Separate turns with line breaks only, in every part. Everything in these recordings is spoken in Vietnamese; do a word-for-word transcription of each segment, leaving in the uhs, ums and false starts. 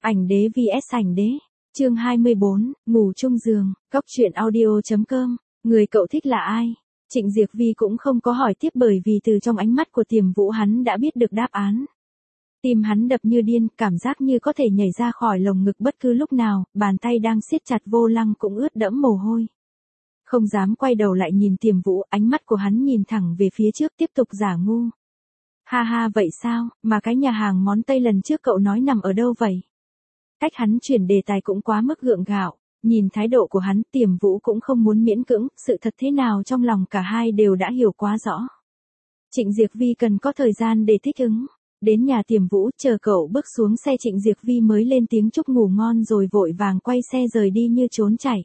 Ảnh đế vs ảnh đế. Chương hai mươi bốn, ngủ chung giường, cóc truyện audio.com. Người cậu thích là ai? Trịnh Diệc Vi cũng không có hỏi tiếp bởi vì từ trong ánh mắt của Tiềm Vũ hắn đã biết được đáp án. Tim hắn đập như điên, cảm giác như có thể nhảy ra khỏi lồng ngực bất cứ lúc nào, bàn tay đang siết chặt vô lăng cũng ướt đẫm mồ hôi. Không dám quay đầu lại nhìn Tiềm Vũ, ánh mắt của hắn nhìn thẳng về phía trước tiếp tục giả ngu. Ha ha vậy sao, mà cái nhà hàng món Tây lần trước cậu nói nằm ở đâu vậy? Cách hắn chuyển đề tài cũng quá mức gượng gạo, nhìn thái độ của hắn Tiềm Vũ cũng không muốn miễn cưỡng, sự thật thế nào trong lòng cả hai đều đã hiểu quá rõ. Trịnh Diệc Vi cần có thời gian để thích ứng. Đến nhà Tiềm Vũ, chờ cậu bước xuống xe Trịnh Diệc Vi mới lên tiếng chúc ngủ ngon rồi vội vàng quay xe rời đi như trốn chạy.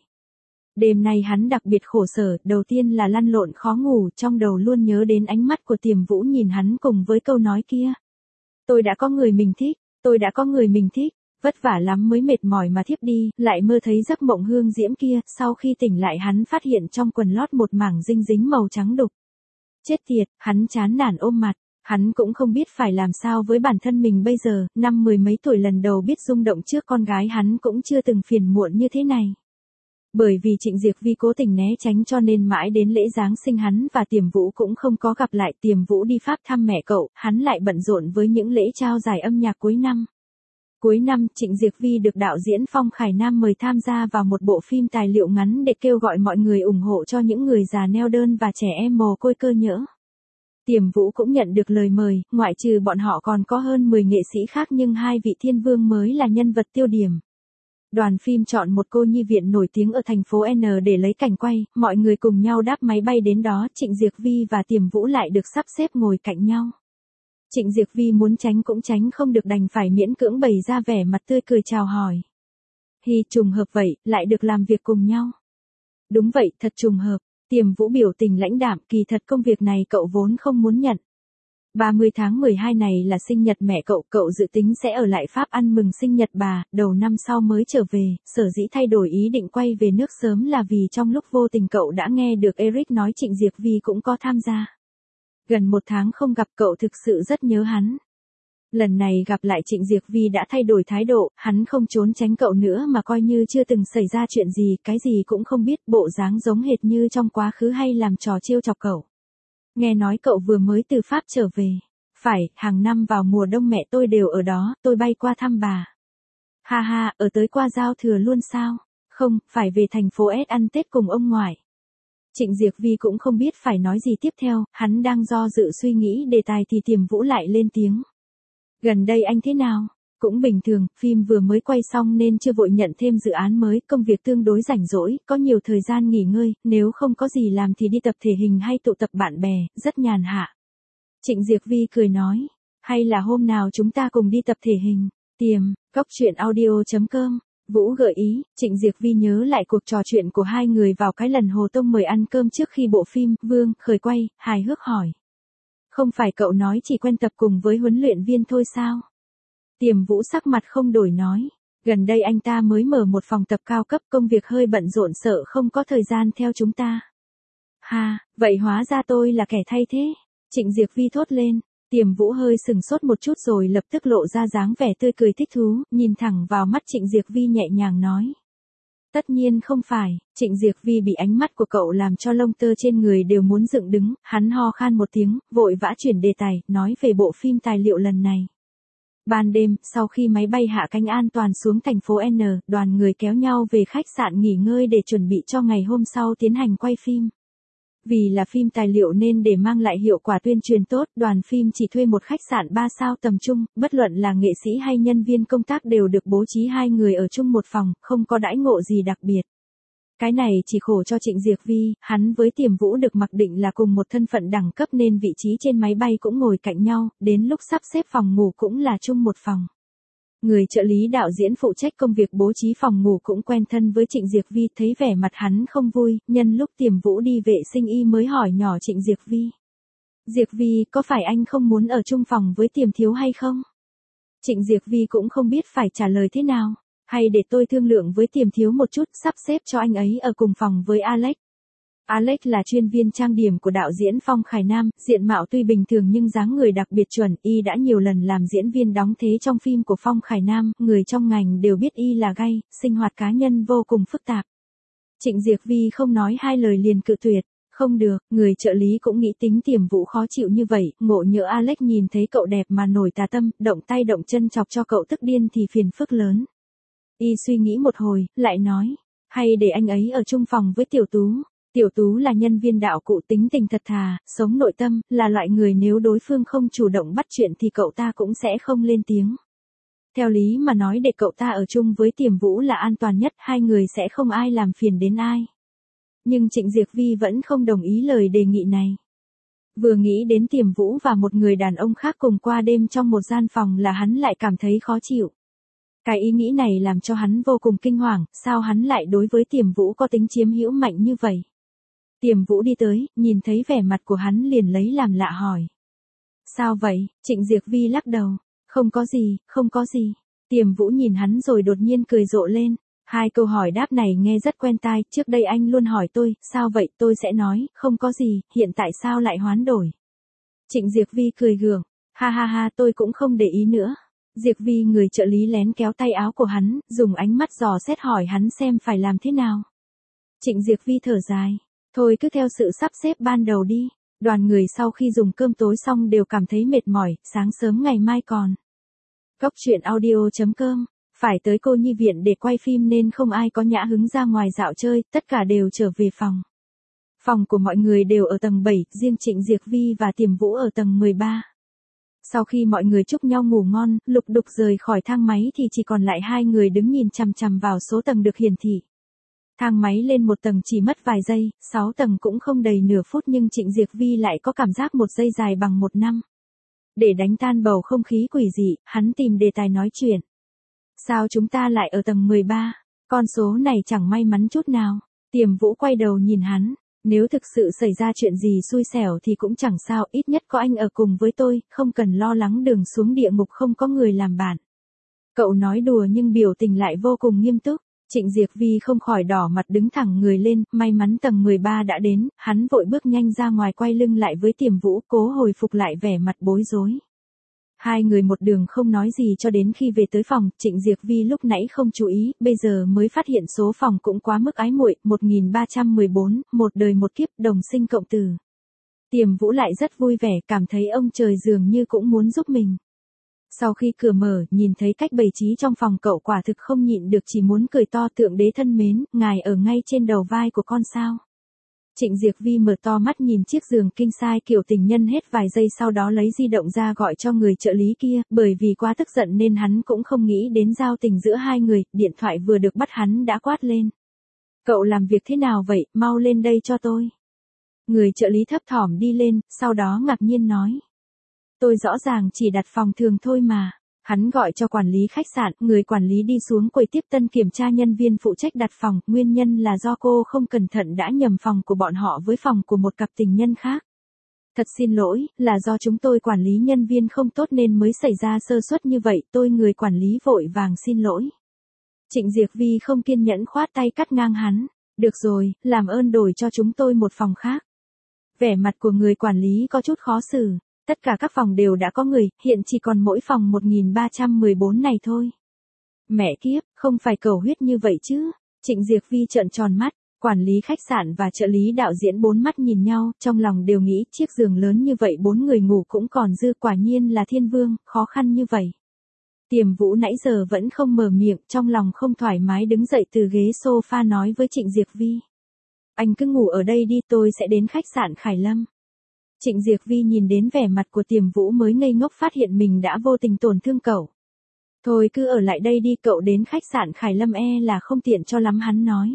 Đêm nay hắn đặc biệt khổ sở, đầu tiên là lăn lộn khó ngủ, trong đầu luôn nhớ đến ánh mắt của Tiềm Vũ nhìn hắn cùng với câu nói kia. Tôi đã có người mình thích, tôi đã có người mình thích, vất vả lắm mới mệt mỏi mà thiếp đi, lại mơ thấy giấc mộng hương diễm kia, sau khi tỉnh lại hắn phát hiện trong quần lót một mảng dinh dính màu trắng đục. Chết tiệt, hắn chán nản ôm mặt. Hắn cũng không biết phải làm sao với bản thân mình bây giờ, năm mười mấy tuổi lần đầu biết rung động trước con gái hắn cũng chưa từng phiền muộn như thế này. Bởi vì Trịnh Diệc Vi cố tình né tránh cho nên mãi đến lễ Giáng sinh hắn và Tiềm Vũ cũng không có gặp lại. Tiềm Vũ đi Pháp thăm mẹ cậu, hắn lại bận rộn với những lễ trao giải âm nhạc cuối năm. Cuối năm, Trịnh Diệc Vi được đạo diễn Phong Khải Nam mời tham gia vào một bộ phim tài liệu ngắn để kêu gọi mọi người ủng hộ cho những người già neo đơn và trẻ em mồ côi cơ nhỡ. Tiềm Vũ cũng nhận được lời mời, ngoại trừ bọn họ còn có hơn mười nghệ sĩ khác nhưng hai vị thiên vương mới là nhân vật tiêu điểm. Đoàn phim chọn một cô nhi viện nổi tiếng ở thành phố N để lấy cảnh quay, mọi người cùng nhau đáp máy bay đến đó, Trịnh Diệc Vi và Tiềm Vũ lại được sắp xếp ngồi cạnh nhau. Trịnh Diệc Vi muốn tránh cũng tránh không được đành phải miễn cưỡng bày ra vẻ mặt tươi cười chào hỏi. Hi, trùng hợp vậy, lại được làm việc cùng nhau. Đúng vậy, thật trùng hợp. Tiềm Vũ biểu tình lãnh đạm, kỳ thật công việc này cậu vốn không muốn nhận. ba mươi tháng mười hai này là sinh nhật mẹ cậu, cậu dự tính sẽ ở lại Pháp ăn mừng sinh nhật bà, đầu năm sau mới trở về, sở dĩ thay đổi ý định quay về nước sớm là vì trong lúc vô tình cậu đã nghe được Eric nói Trịnh Diệc Vi cũng có tham gia. Gần một tháng không gặp cậu thực sự rất nhớ hắn. Lần này gặp lại Trịnh Diệc Vi đã thay đổi thái độ, hắn không trốn tránh cậu nữa mà coi như chưa từng xảy ra chuyện gì, cái gì cũng không biết, bộ dáng giống hệt như trong quá khứ hay làm trò trêu chọc cậu. Nghe nói cậu vừa mới từ Pháp trở về. Phải, hàng năm vào mùa đông mẹ tôi đều ở đó, tôi bay qua thăm bà. Ha ha, ở tới qua giao thừa luôn sao? Không, phải về thành phố S ăn Tết cùng ông ngoại. Trịnh Diệc Vi cũng không biết phải nói gì tiếp theo, hắn đang do dự suy nghĩ đề tài thì Tiềm Vũ lại lên tiếng. Gần đây anh thế nào? Cũng bình thường, phim vừa mới quay xong nên chưa vội nhận thêm dự án mới, công việc tương đối rảnh rỗi, có nhiều thời gian nghỉ ngơi, nếu không có gì làm thì đi tập thể hình hay tụ tập bạn bè, rất nhàn hạ. Trịnh Diệc Vi cười nói, hay là hôm nào chúng ta cùng đi tập thể hình, Tiềm, cóc truyện audio.com. Vũ gợi ý, Trịnh Diệc Vi nhớ lại cuộc trò chuyện của hai người vào cái lần Hồ Tông mời ăn cơm trước khi bộ phim Vương khởi quay, hài hước hỏi. Không phải cậu nói chỉ quen tập cùng với huấn luyện viên thôi sao? Tiềm Vũ sắc mặt không đổi nói. Gần đây anh ta mới mở một phòng tập cao cấp, công việc hơi bận rộn sợ không có thời gian theo chúng ta. Ha, vậy hóa ra tôi là kẻ thay thế. Trịnh Diệc Vi thốt lên. Tiềm Vũ hơi sừng sốt một chút rồi lập tức lộ ra dáng vẻ tươi cười thích thú, nhìn thẳng vào mắt Trịnh Diệc Vi nhẹ nhàng nói. Tất nhiên không phải, Trịnh Diệc Vi bị ánh mắt của cậu làm cho lông tơ trên người đều muốn dựng đứng, hắn ho khan một tiếng, vội vã chuyển đề tài, nói về bộ phim tài liệu lần này. Ban đêm, sau khi máy bay hạ cánh an toàn xuống thành phố N, đoàn người kéo nhau về khách sạn nghỉ ngơi để chuẩn bị cho ngày hôm sau tiến hành quay phim. Vì là phim tài liệu nên để mang lại hiệu quả tuyên truyền tốt, đoàn phim chỉ thuê một khách sạn ba sao tầm trung, bất luận là nghệ sĩ hay nhân viên công tác đều được bố trí hai người ở chung một phòng, không có đãi ngộ gì đặc biệt. Cái này chỉ khổ cho Trịnh Diệc Vi, hắn với Tiềm Vũ được mặc định là cùng một thân phận đẳng cấp nên vị trí trên máy bay cũng ngồi cạnh nhau, đến lúc sắp xếp phòng ngủ cũng là chung một phòng. Người trợ lý đạo diễn phụ trách công việc bố trí phòng ngủ cũng quen thân với Trịnh Diệc Vi, thấy vẻ mặt hắn không vui, nhân lúc Tiềm Vũ đi vệ sinh y mới hỏi nhỏ Trịnh Diệc Vi. Diệc Vi, có phải anh không muốn ở chung phòng với Tiềm thiếu hay không? Trịnh Diệc Vi cũng không biết phải trả lời thế nào, hay để tôi thương lượng với Tiềm thiếu một chút, sắp xếp cho anh ấy ở cùng phòng với Alex. Alex là chuyên viên trang điểm của đạo diễn Phong Khải Nam, diện mạo tuy bình thường nhưng dáng người đặc biệt chuẩn, y đã nhiều lần làm diễn viên đóng thế trong phim của Phong Khải Nam, người trong ngành đều biết y là gay, sinh hoạt cá nhân vô cùng phức tạp. Trịnh Diệc Vi không nói hai lời liền cự tuyệt, không được, người trợ lý cũng nghĩ tính Tiềm Vũ khó chịu như vậy, ngộ nhỡ Alex nhìn thấy cậu đẹp mà nổi tà tâm, động tay động chân chọc cho cậu tức điên thì phiền phức lớn. Y suy nghĩ một hồi, lại nói, hay để anh ấy ở chung phòng với Tiểu Tú. Tiểu Tú là nhân viên đạo cụ tính tình thật thà, sống nội tâm, là loại người nếu đối phương không chủ động bắt chuyện thì cậu ta cũng sẽ không lên tiếng. Theo lý mà nói để cậu ta ở chung với Tiềm Vũ là an toàn nhất, hai người sẽ không ai làm phiền đến ai. Nhưng Trịnh Diệc Vi vẫn không đồng ý lời đề nghị này. Vừa nghĩ đến Tiềm Vũ và một người đàn ông khác cùng qua đêm trong một gian phòng là hắn lại cảm thấy khó chịu. Cái ý nghĩ này làm cho hắn vô cùng kinh hoàng, sao hắn lại đối với Tiềm Vũ có tính chiếm hữu mạnh như vậy? Tiềm Vũ đi tới, nhìn thấy vẻ mặt của hắn liền lấy làm lạ hỏi. Sao vậy? Trịnh Diệc Vi lắc đầu. Không có gì, không có gì. Tiềm Vũ nhìn hắn rồi đột nhiên cười rộ lên. Hai câu hỏi đáp này nghe rất quen tai, trước đây anh luôn hỏi tôi, sao vậy, tôi sẽ nói, không có gì, hiện tại sao lại hoán đổi. Trịnh Diệc Vi cười gượng, ha ha ha tôi cũng không để ý nữa. Diệc Vi người trợ lý lén kéo tay áo của hắn, dùng ánh mắt dò xét hỏi hắn xem phải làm thế nào. Trịnh Diệc Vi thở dài, thôi cứ theo sự sắp xếp ban đầu đi. Đoàn người sau khi dùng cơm tối xong đều cảm thấy mệt mỏi, sáng sớm ngày mai còn. Góc truyện audio chấm com. Phải tới cô nhi viện để quay phim nên không ai có nhã hứng ra ngoài dạo chơi, tất cả đều trở về phòng. Phòng của mọi người đều ở tầng bảy, riêng Trịnh Diệc Vi và Tiềm Vũ ở tầng mười ba. Sau khi mọi người chúc nhau ngủ ngon, lục đục rời khỏi thang máy thì chỉ còn lại hai người đứng nhìn chằm chằm vào số tầng được hiển thị. Thang máy lên một tầng chỉ mất vài giây, sáu tầng cũng không đầy nửa phút nhưng Trịnh Diệc Vi lại có cảm giác một giây dài bằng một năm. Để đánh tan bầu không khí quỷ dị, hắn tìm đề tài nói chuyện. Sao chúng ta lại ở tầng mười ba? Con số này chẳng may mắn chút nào. Tiềm Vũ quay đầu nhìn hắn. Nếu thực sự xảy ra chuyện gì xui xẻo thì cũng chẳng sao, ít nhất có anh ở cùng với tôi, không cần lo lắng đường xuống địa ngục không có người làm bạn. Cậu nói đùa nhưng biểu tình lại vô cùng nghiêm túc. Trịnh Diệc Vi không khỏi đỏ mặt đứng thẳng người lên, may mắn tầng mười ba đã đến, hắn vội bước nhanh ra ngoài quay lưng lại với Tiềm Vũ, cố hồi phục lại vẻ mặt bối rối. Hai người một đường không nói gì cho đến khi về tới phòng, Trịnh Diệc Vi lúc nãy không chú ý, bây giờ mới phát hiện số phòng cũng quá mức ái muội, một nghìn ba trăm mười bốn, một đời một kiếp, đồng sinh cộng tử. Tiềm Vũ lại rất vui vẻ, cảm thấy ông trời dường như cũng muốn giúp mình. Sau khi cửa mở, nhìn thấy cách bày trí trong phòng cậu quả thực không nhịn được chỉ muốn cười to. Thượng đế thân mến, ngài ở ngay trên đầu vai của con sao. Trịnh Diệc Vi mở to mắt nhìn chiếc giường king size kiểu tình nhân hết vài giây sau đó lấy di động ra gọi cho người trợ lý kia, bởi vì quá tức giận nên hắn cũng không nghĩ đến giao tình giữa hai người, điện thoại vừa được bắt hắn đã quát lên. Cậu làm việc thế nào vậy, mau lên đây cho tôi. Người trợ lý thấp thỏm đi lên, sau đó ngạc nhiên nói. Tôi rõ ràng chỉ đặt phòng thường thôi mà. Hắn gọi cho quản lý khách sạn, người quản lý đi xuống quầy tiếp tân kiểm tra nhân viên phụ trách đặt phòng, nguyên nhân là do cô không cẩn thận đã nhầm phòng của bọn họ với phòng của một cặp tình nhân khác. Thật xin lỗi, là do chúng tôi quản lý nhân viên không tốt nên mới xảy ra sơ suất như vậy, tôi người quản lý vội vàng xin lỗi. Trịnh Diệc Vi không kiên nhẫn khoát tay cắt ngang hắn, được rồi, làm ơn đổi cho chúng tôi một phòng khác. Vẻ mặt của người quản lý có chút khó xử. Tất cả các phòng đều đã có người, hiện chỉ còn mỗi phòng một nghìn ba trăm mười bốn này thôi. Mẹ kiếp, không phải cầu huyết như vậy chứ. Trịnh Diệc Vi trợn tròn mắt, quản lý khách sạn và trợ lý đạo diễn bốn mắt nhìn nhau, trong lòng đều nghĩ chiếc giường lớn như vậy bốn người ngủ cũng còn dư, quả nhiên là thiên vương, khó khăn như vậy. Tiềm Vũ nãy giờ vẫn không mở miệng, trong lòng không thoải mái đứng dậy từ ghế sofa nói với Trịnh Diệc Vi. Anh cứ ngủ ở đây đi, tôi sẽ đến khách sạn Khải Lâm. Trịnh Diệc Vi nhìn đến vẻ mặt của Tiềm Vũ mới ngây ngốc phát hiện mình đã vô tình tổn thương cậu. Thôi cứ ở lại đây đi, cậu đến khách sạn Khải Lâm e là không tiện cho lắm hắn nói.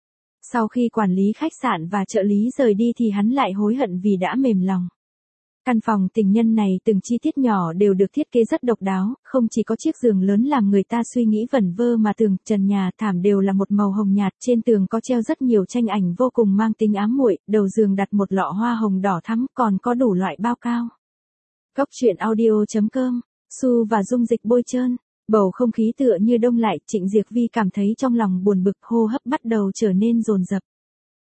Sau khi quản lý khách sạn và trợ lý rời đi thì hắn lại hối hận vì đã mềm lòng. Căn phòng tình nhân này từng chi tiết nhỏ đều được thiết kế rất độc đáo, không chỉ có chiếc giường lớn làm người ta suy nghĩ vẩn vơ mà tường, trần nhà, thảm đều là một màu hồng nhạt, trên tường có treo rất nhiều tranh ảnh vô cùng mang tính ám muội, đầu giường đặt một lọ hoa hồng đỏ thắm, còn có đủ loại bao cao. Góc truyện audio chấm com, Su và dung dịch bôi trơn, bầu không khí tựa như đông lại, Trịnh Diệc Vi cảm thấy trong lòng buồn bực, hô hấp bắt đầu trở nên dồn dập.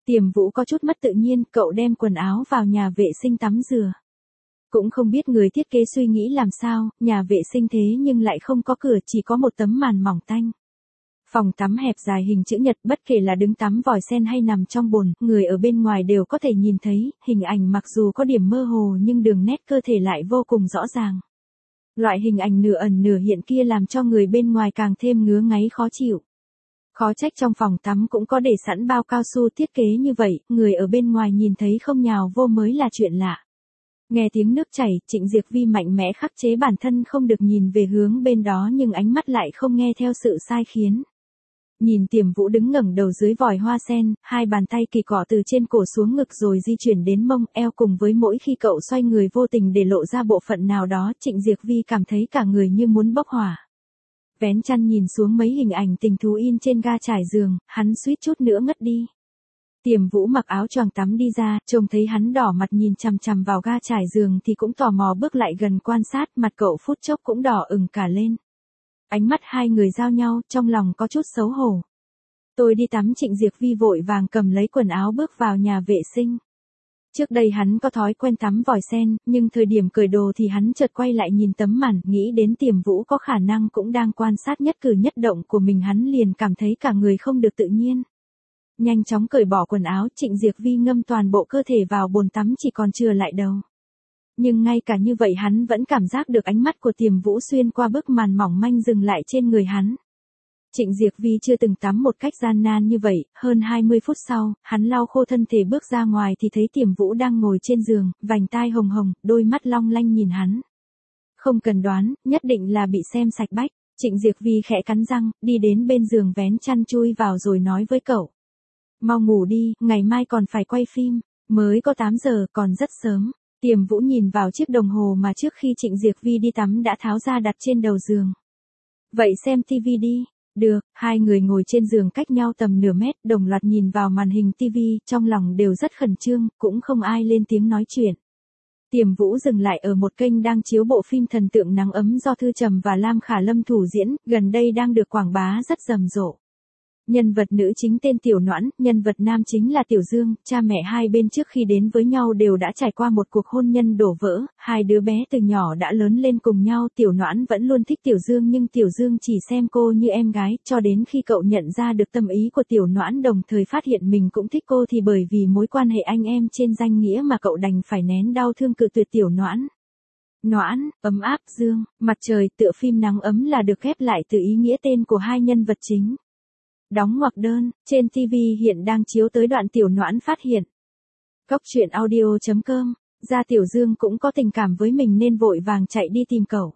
Tiềm Vũ có chút mất tự nhiên, cậu đem quần áo vào nhà vệ sinh tắm rửa. Cũng không biết người thiết kế suy nghĩ làm sao, nhà vệ sinh thế nhưng lại không có cửa, chỉ có một tấm màn mỏng tanh. Phòng tắm hẹp dài hình chữ nhật, bất kể là đứng tắm vòi sen hay nằm trong bồn, người ở bên ngoài đều có thể nhìn thấy, hình ảnh mặc dù có điểm mơ hồ nhưng đường nét cơ thể lại vô cùng rõ ràng. Loại hình ảnh nửa ẩn nửa hiện kia làm cho người bên ngoài càng thêm ngứa ngáy khó chịu. Khó trách trong phòng tắm cũng có để sẵn bao cao su thiết kế như vậy, người ở bên ngoài nhìn thấy không nhào vô mới là chuyện lạ. Nghe tiếng nước chảy, Trịnh Diệc Vi mạnh mẽ khắc chế bản thân không được nhìn về hướng bên đó nhưng ánh mắt lại không nghe theo sự sai khiến. Nhìn Tiềm Vũ đứng ngẩng đầu dưới vòi hoa sen, hai bàn tay kỳ cọ từ trên cổ xuống ngực rồi di chuyển đến mông, eo cùng với mỗi khi cậu xoay người vô tình để lộ ra bộ phận nào đó, Trịnh Diệc Vi cảm thấy cả người như muốn bốc hỏa. Vén chăn nhìn xuống mấy hình ảnh tình thú in trên ga trải giường, hắn suýt chút nữa ngất đi. Tiềm Vũ mặc áo choàng tắm đi ra, trông thấy hắn đỏ mặt nhìn chằm chằm vào ga trải giường thì cũng tò mò bước lại gần quan sát, mặt cậu phút chốc cũng đỏ ửng cả lên. Ánh mắt hai người giao nhau, trong lòng có chút xấu hổ. Tôi đi tắm. Trịnh Diệc Vi vội vàng cầm lấy quần áo bước vào nhà vệ sinh. Trước đây hắn có thói quen tắm vòi sen, nhưng thời điểm cởi đồ thì hắn chợt quay lại nhìn tấm màn, nghĩ đến Tiềm Vũ có khả năng cũng đang quan sát nhất cử nhất động của mình, hắn liền cảm thấy cả người không được tự nhiên. Nhanh chóng cởi bỏ quần áo, Trịnh Diệc Vi ngâm toàn bộ cơ thể vào bồn tắm chỉ còn chừa lại đầu. Nhưng ngay cả như vậy hắn vẫn cảm giác được ánh mắt của Tiềm Vũ xuyên qua bức màn mỏng manh dừng lại trên người hắn. Trịnh Diệc Vi chưa từng tắm một cách gian nan như vậy, hơn hai mươi phút sau, hắn lau khô thân thể bước ra ngoài thì thấy Tiềm Vũ đang ngồi trên giường, vành tai hồng hồng, đôi mắt long lanh nhìn hắn. Không cần đoán, nhất định là bị xem sạch bách. Trịnh Diệc Vi khẽ cắn răng, đi đến bên giường vén chăn chui vào rồi nói với cậu. Mau ngủ đi, ngày mai còn phải quay phim, mới có tám giờ, còn rất sớm. Tiềm Vũ nhìn vào chiếc đồng hồ mà trước khi Trịnh Diệc Vi đi tắm đã tháo ra đặt trên đầu giường. Vậy xem tivi đi. Được, hai người ngồi trên giường cách nhau tầm nửa mét, đồng loạt nhìn vào màn hình tivi, trong lòng đều rất khẩn trương, cũng không ai lên tiếng nói chuyện. Tiềm Vũ dừng lại ở một kênh đang chiếu bộ phim Thần tượng nắng ấm do Thư Trầm và Lam Khả Lâm thủ diễn, gần đây đang được quảng bá rất rầm rộ. Nhân vật nữ chính tên Tiểu Noãn, nhân vật nam chính là Tiểu Dương, cha mẹ hai bên trước khi đến với nhau đều đã trải qua một cuộc hôn nhân đổ vỡ, hai đứa bé từ nhỏ đã lớn lên cùng nhau, Tiểu Noãn vẫn luôn thích Tiểu Dương nhưng Tiểu Dương chỉ xem cô như em gái, cho đến khi cậu nhận ra được tâm ý của Tiểu Noãn đồng thời phát hiện mình cũng thích cô thì bởi vì mối quan hệ anh em trên danh nghĩa mà cậu đành phải nén đau thương cự tuyệt Tiểu Noãn. Noãn, ấm áp, dương, mặt trời, tựa phim nắng ấm là được ghép lại từ ý nghĩa tên của hai nhân vật chính. Đóng ngoặc đơn, trên ti vi hiện đang chiếu tới đoạn Tiểu Noãn phát hiện. Cóc truyện audio chấm com, ra Tiểu Dương cũng có tình cảm với mình nên vội vàng chạy đi tìm cậu.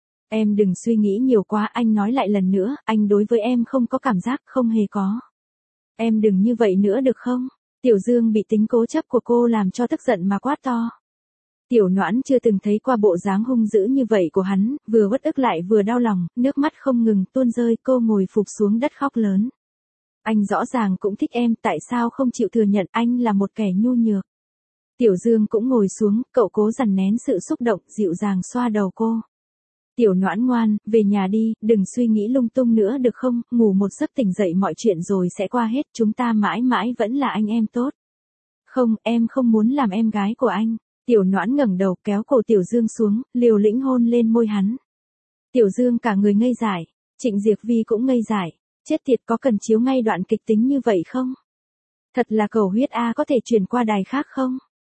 Em đừng suy nghĩ nhiều quá, anh nói lại lần nữa, anh đối với em không có cảm giác, không hề có. Em đừng như vậy nữa được không? Tiểu Dương bị tính cố chấp của cô làm cho tức giận mà quát to. Tiểu Noãn chưa từng thấy qua bộ dáng hung dữ như vậy của hắn, vừa uất ức lại vừa đau lòng, nước mắt không ngừng tuôn rơi, cô ngồi phụp xuống đất khóc lớn. Anh rõ ràng cũng thích em, tại sao không chịu thừa nhận anh là một kẻ nhu nhược. Tiểu Dương cũng ngồi xuống, cậu cố dằn nén sự xúc động, dịu dàng xoa đầu cô. Tiểu Noãn ngoan, về nhà đi, đừng suy nghĩ lung tung nữa được không, ngủ một giấc tỉnh dậy mọi chuyện rồi sẽ qua hết, chúng ta mãi mãi vẫn là anh em tốt. Không, em không muốn làm em gái của anh. Tiểu Noãn ngẩng đầu kéo cổ Tiểu Dương xuống, liều lĩnh hôn lên môi hắn. Tiểu Dương cả người ngây dại, Trịnh Diệc Vi cũng ngây dại. Chết tiệt, có cần chiếu ngay đoạn kịch tính như vậy không? Thật là cầu huyết A, có thể chuyển qua đài khác không?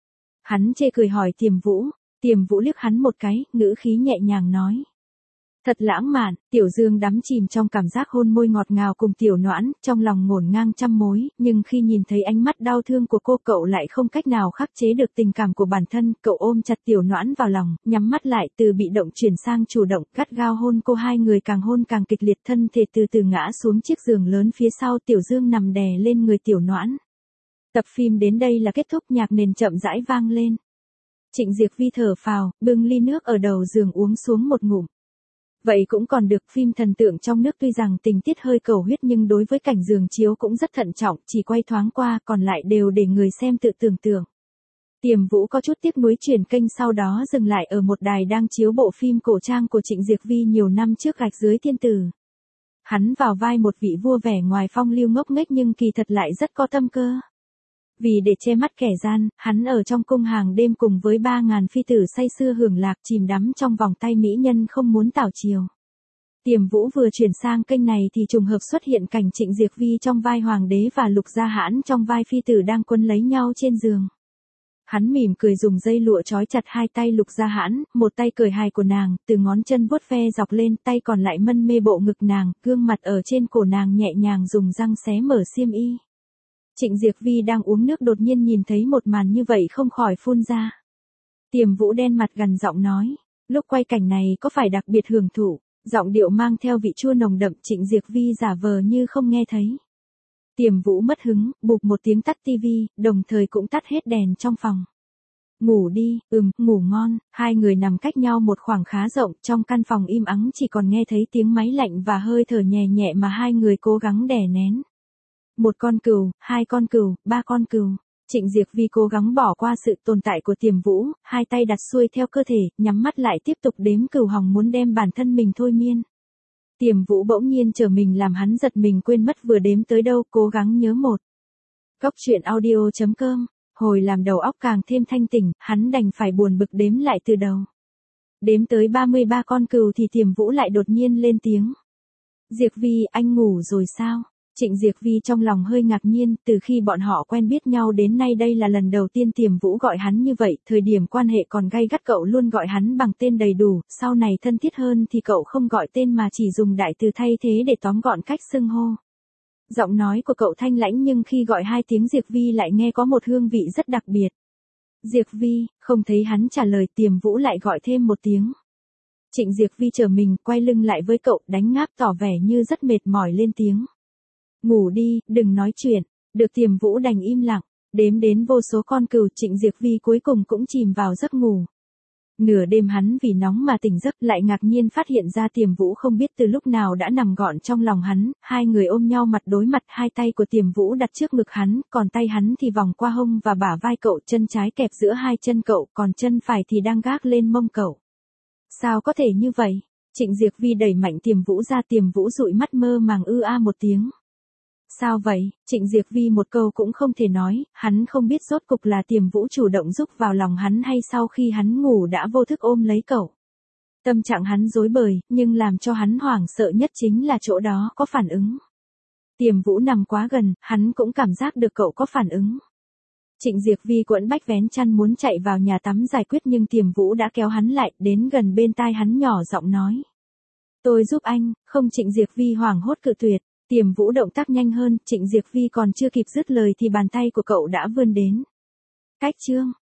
Hắn chê cười hỏi Tiềm Vũ. Tiềm Vũ liếc hắn một cái, ngữ khí nhẹ nhàng nói. Thật lãng mạn. Tiểu Dương đắm chìm trong cảm giác hôn môi ngọt ngào cùng Tiểu Noãn, trong lòng ngổn ngang trăm mối, nhưng khi nhìn thấy ánh mắt đau thương của cô cậu lại không cách nào khắc chế được tình cảm của bản thân, cậu ôm chặt Tiểu Noãn vào lòng, nhắm mắt lại từ bị động chuyển sang chủ động, gắt gao hôn cô, hai người càng hôn càng kịch liệt, thân thể từ từ ngã xuống chiếc giường lớn phía sau, Tiểu Dương nằm đè lên người Tiểu Noãn. Tập phim đến đây là kết thúc, nhạc nền chậm rãi vang lên. Trịnh Diệc Vi thở phào, bưng ly nước ở đầu giường uống xuống một ngụm. Vậy cũng còn được, phim thần tượng trong nước tuy rằng tình tiết hơi cầu huyết nhưng đối với cảnh giường chiếu cũng rất thận trọng, chỉ quay thoáng qua, còn lại đều để người xem tự tưởng tượng. Tiềm Vũ có chút tiếc nuối chuyển kênh, sau đó dừng lại ở một đài đang chiếu bộ phim cổ trang của Trịnh Diệc Vi nhiều năm trước, Gạch Dưới Thiên Tử. Hắn vào vai một vị vua vẻ ngoài phong lưu ngốc nghếch nhưng kỳ thật lại rất có tâm cơ. Vì để che mắt kẻ gian, hắn ở trong cung hàng đêm cùng với ba ngàn phi tử say sưa hưởng lạc chìm đắm trong vòng tay mỹ nhân không muốn tảo chiều. Tiềm Vũ vừa chuyển sang kênh này thì trùng hợp xuất hiện cảnh Trịnh Diệc Vi trong vai hoàng đế và Lục Gia Hãn trong vai phi tử đang quấn lấy nhau trên giường. Hắn mỉm cười dùng dây lụa trói chặt hai tay Lục Gia Hãn, một tay cởi hài của nàng, từ ngón chân vuốt ve dọc lên, tay còn lại mân mê bộ ngực nàng, gương mặt ở trên cổ nàng nhẹ nhàng dùng răng xé mở xiêm y. Trịnh Diệc Vi đang uống nước đột nhiên nhìn thấy một màn như vậy không khỏi phun ra. Tiềm Vũ đen mặt gằn giọng nói, lúc quay cảnh này có phải đặc biệt hưởng thụ, giọng điệu mang theo vị chua nồng đậm. Trịnh Diệc Vi giả vờ như không nghe thấy. Tiềm Vũ mất hứng, bụp một tiếng tắt tivi, đồng thời cũng tắt hết đèn trong phòng. Ngủ đi, ừm, ngủ ngon. Hai người nằm cách nhau một khoảng khá rộng, trong căn phòng im ắng chỉ còn nghe thấy tiếng máy lạnh và hơi thở nhẹ nhẹ mà hai người cố gắng đè nén. Một con cừu, hai con cừu, ba con cừu. Trịnh Diệc Vi cố gắng bỏ qua sự tồn tại của Tiềm Vũ, hai tay đặt xuôi theo cơ thể, nhắm mắt lại tiếp tục đếm cừu hòng muốn đem bản thân mình thôi miên. Tiềm Vũ bỗng nhiên trở mình làm hắn giật mình quên mất vừa đếm tới đâu, cố gắng nhớ một. Cốc truyện audio chấm com, hồi làm đầu óc càng thêm thanh tỉnh, hắn đành phải buồn bực đếm lại từ đầu. Đếm tới ba mươi ba con cừu thì Tiềm Vũ lại đột nhiên lên tiếng. Diệc Vi, anh ngủ rồi sao? Trịnh Diệc Vi trong lòng hơi ngạc nhiên, từ khi bọn họ quen biết nhau đến nay đây là lần đầu tiên Tiềm Vũ gọi hắn như vậy, thời điểm quan hệ còn gay gắt cậu luôn gọi hắn bằng tên đầy đủ, sau này thân thiết hơn thì cậu không gọi tên mà chỉ dùng đại từ thay thế để tóm gọn cách xưng hô. Giọng nói của cậu thanh lãnh nhưng khi gọi hai tiếng Diệc Vi lại nghe có một hương vị rất đặc biệt. Diệc Vi, không thấy hắn trả lời, Tiềm Vũ lại gọi thêm một tiếng. Trịnh Diệc Vi trở mình, quay lưng lại với cậu, đánh ngáp tỏ vẻ như rất mệt mỏi lên tiếng. Ngủ đi, đừng nói chuyện. Được Tiềm Vũ đành im lặng, đếm đến vô số con cừu, Trịnh Diệc Vi cuối cùng cũng chìm vào giấc ngủ. Nửa đêm hắn vì nóng mà tỉnh giấc, lại ngạc nhiên phát hiện ra Tiềm Vũ không biết từ lúc nào đã nằm gọn trong lòng hắn, hai người ôm nhau mặt đối mặt, hai tay của Tiềm Vũ đặt trước ngực hắn, còn tay hắn thì vòng qua hông và bả vai cậu, chân trái kẹp giữa hai chân cậu, còn chân phải thì đang gác lên mông cậu. Sao có thể như vậy? Trịnh Diệc Vi đẩy mạnh Tiềm Vũ ra, Tiềm Vũ dụi mắt mơ màng ư a một tiếng. Sao vậy? Trịnh Diệc Vi một câu cũng không thể nói, hắn không biết rốt cục là Tiềm Vũ chủ động rúc vào lòng hắn hay sau khi hắn ngủ đã vô thức ôm lấy cậu. Tâm trạng hắn rối bời, nhưng làm cho hắn hoảng sợ nhất chính là chỗ đó có phản ứng. Tiềm Vũ nằm quá gần, hắn cũng cảm giác được cậu có phản ứng. Trịnh Diệc Vi quẫn bách vén chăn muốn chạy vào nhà tắm giải quyết nhưng Tiềm Vũ đã kéo hắn lại, đến gần bên tai hắn nhỏ giọng nói. Tôi giúp anh, không. Trịnh Diệc Vi hoảng hốt cự tuyệt. Tiềm Vũ động tác nhanh hơn, Trịnh Diệc Vi còn chưa kịp dứt lời thì bàn tay của cậu đã vươn đến. Cách chương